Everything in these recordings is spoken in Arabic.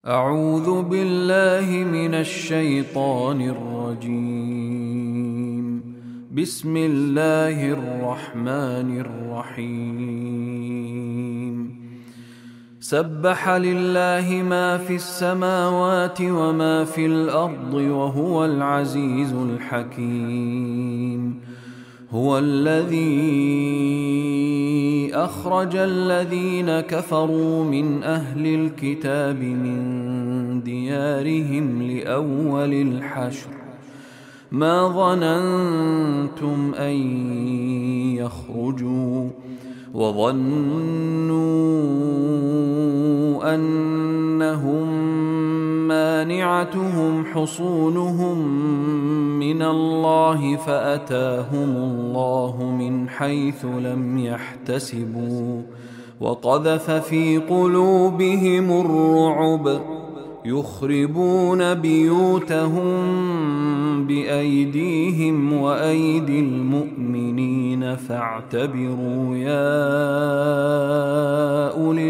أعوذ بالله من الشيطان الرجيم. بسم الله الرحمن الرحيم. سبح لله ما في السماوات وما في الأرض وهو العزيز الحكيم. هو الذي أخرج الذين كفروا من أهل الكتاب من ديارهم لأول الحشر ما ظننتم أن يخرجوا وظنوا أنهم مانعتهم حصونهم من الله فأتاهم الله من حيث لم يحتسبوا وقذف في قلوبهم الرعب يخربون بيوتهم بأيديهم وأيدي المؤمنين فاعتبروا يا أولي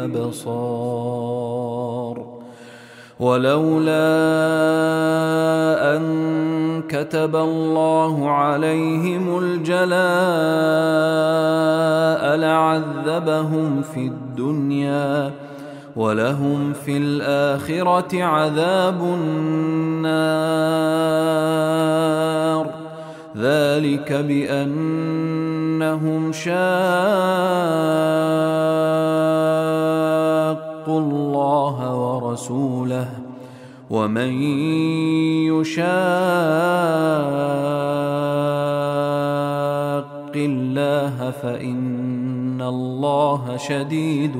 الأبصار. ولولا أن كتب الله عليهم الجلاء لعذبهم في الدنيا ولهم في الآخرة عذاب النار. ذلك بأنهم شاقوا الله ورسوله ومن يشاق الله فإن الله شديد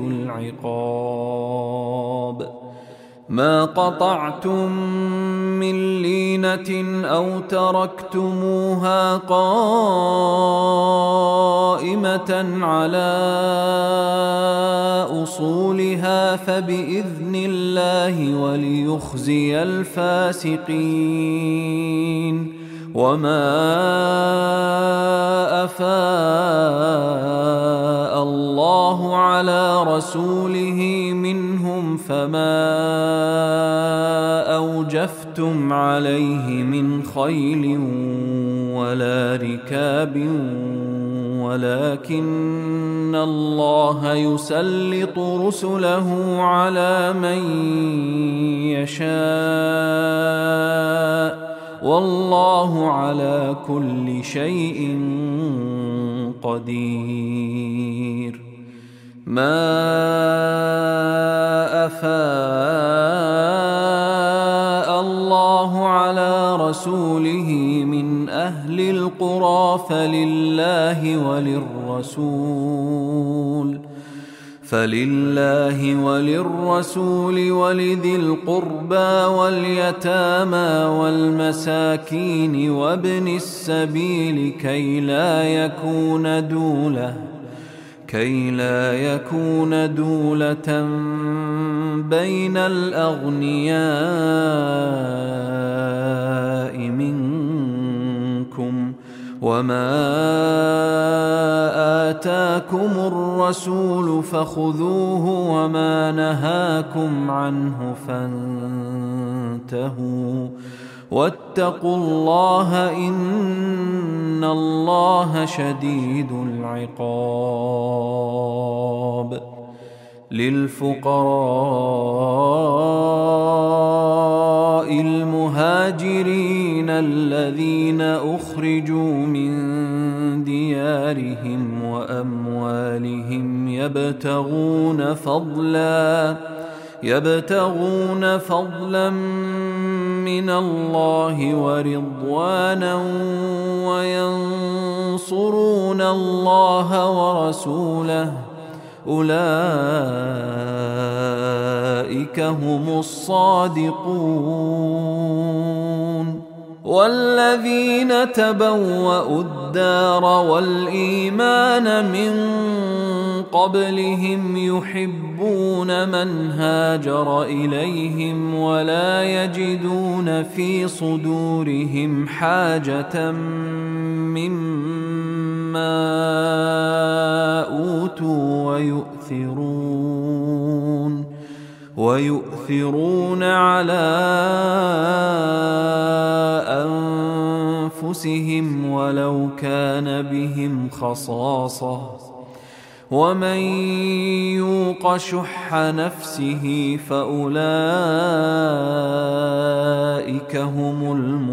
العقاب. ما قطعتم من لينة أو تركتموها قائمة على أصولها فبإذن الله وليخزي الفاسقين. وما أفاء الله على رسوله منهم فما أوجفتم عليه من خيل ولا ركاب ولكن الله يسلط رسله على من يشاء والله على كل شيء قدير. ما أفاء الله على رسوله من أهل القرى فلله وللرسول ولذي القربى واليتامى والمساكين وابن السبيل كي لا يكون دولة بين الأغنياء منكم. وما آتاكم الرسول فخذوه وما نهاكم عنه فانتهوا واتقوا الله إن الله شديد العقاب. للفقراء المهاجرين الذين أخرجوا من ديارهم وأموالهم يبتغون فضلا من الله ورضوانا وينصرون الله ورسوله أولئك هم الصادقون. والذين تبوأوا الدار والإيمان من قبلهم يحبون من هاجر إليهم ولا يجدون في صدورهم حاجة مما أوتوا ويؤثرون على أنفسهم ولو كان بهم خصاصة ومن يوق شح نفسه فأولئك هم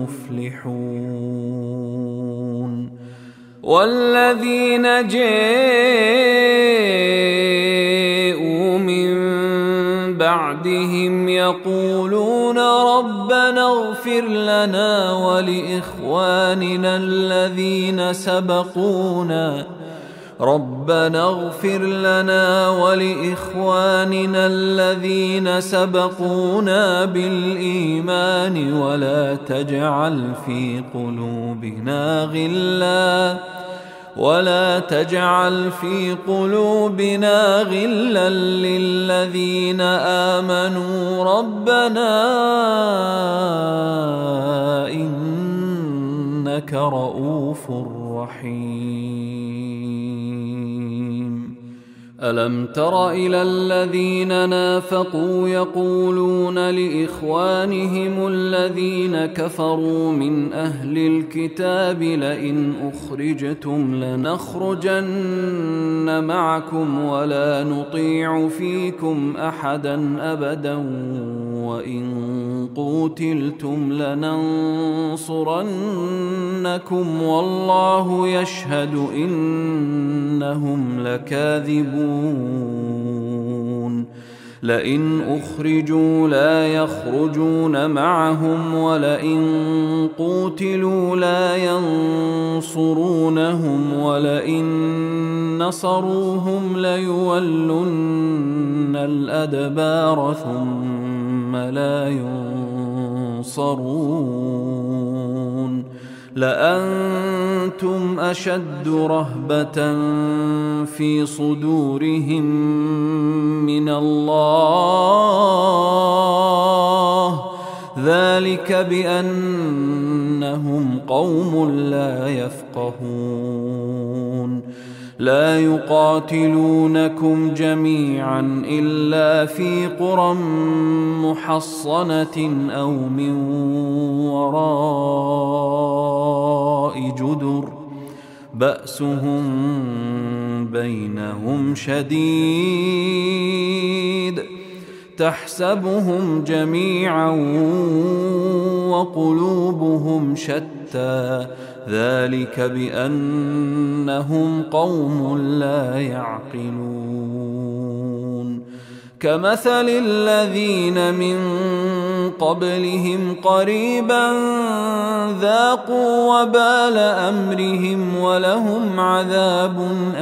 المفلحون والذين جاءوا من بعدهم يقولون ربنا اغفر لنا ولإخواننا الذين سبقونا بالإيمان ولا تجعل في قلوبنا غلا للذين آمنوا ربنا إنك رؤوف رحيم. ألم تر إلى الذين نافقوا يقولون لإخوانهم الذين كفروا من أهل الكتاب لئن أخرجتم لنخرجن معكم ولا نطيع فيكم أحدا أبدا وإن قوتلتم لننصرنكم والله يشهد إنهم لكاذبون. لئن أخرجوا لا يخرجون معهم ولئن قوتلوا لا ينصرونهم ولئن نصروهم ليولن الأدبار ثم لا ينصرون. لأنتم أشد رهبة في صدورهم من الله ذلك بأنهم قوم لا يفقهون. لا يقاتلونكم جميعا إلا في قرى محصنة أو من وراء جدر بأسهم بينهم شديد تحسبهم جميعا وقلوبهم شتى ذلك بأنهم قوم لا يعقلون. كمثل الذين من قبلهم قريبا ذاقوا وبال أمرهم ولهم عذاب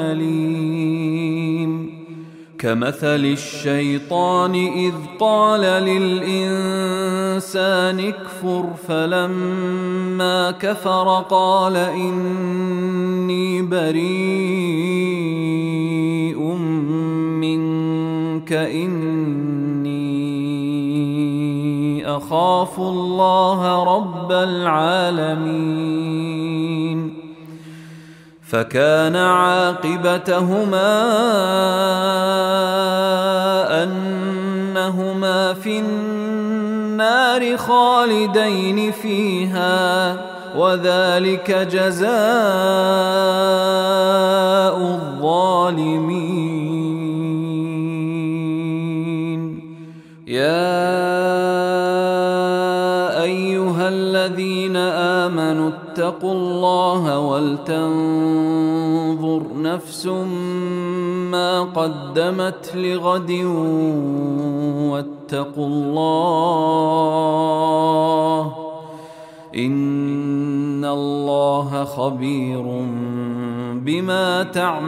أليم. كمثل الشيطان إذ قال للإنسان اكفر فلما كفر قال إني بريء منك إني أخاف الله رب العالمين. فكان عاقبتهما أنهما في النار خالدين فيها وذلك جزاء الظالمين. يا أيها الذين آمنوا اتقوا الله ولتنظر نفس ما قدمت لغد واتقوا الله إن الله خبير بما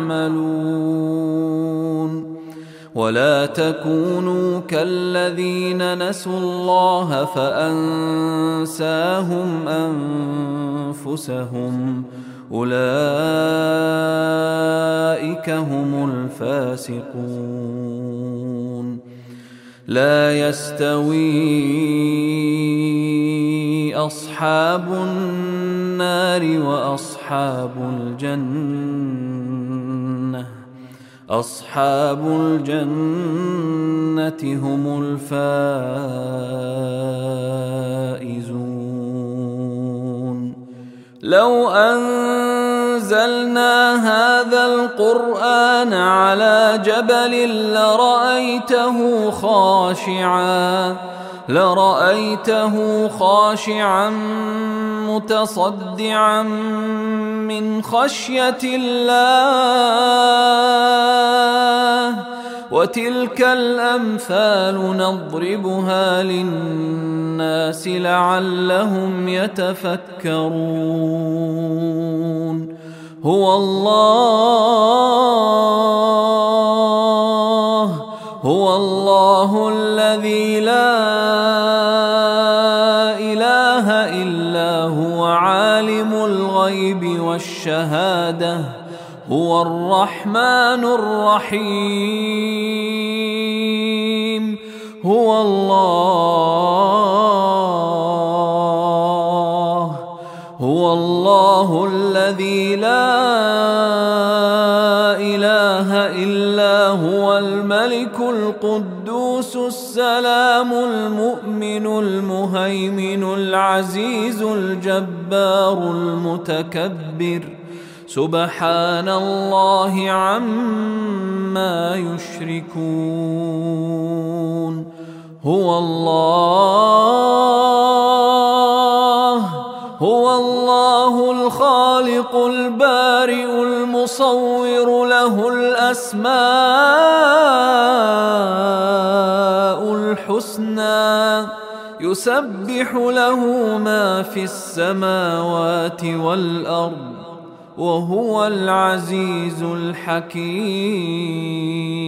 تعملون. ولا تكونوا كالذين نسوا الله فأنساهم أنفسهم أولئك هم الفاسقون. لا يستوي أصحاب النار وأصحاب الجنة أصحاب الجنة هم الفائزون. لو أنزلنا هذا القرآن على جبل لرأيته خاشعا متصدعا من خشية الله. وتلك الأمثال نضربها للناس لعلهم يتفكرون. هو الله الذي لا إله إلا هو عالم الغيب والشهادة هو الرحمن الرحيم. هو الله الذي لا إله إلا هو الملك القدوس السلام المؤمن المهيمن العزيز الجبار المتكبر. سبحان الله عما يشركون. هو الله الخالق البارئ المصور له الأسماء الحسنى يسبح له ما في السماوات والأرض وهو العزيز الحكيم.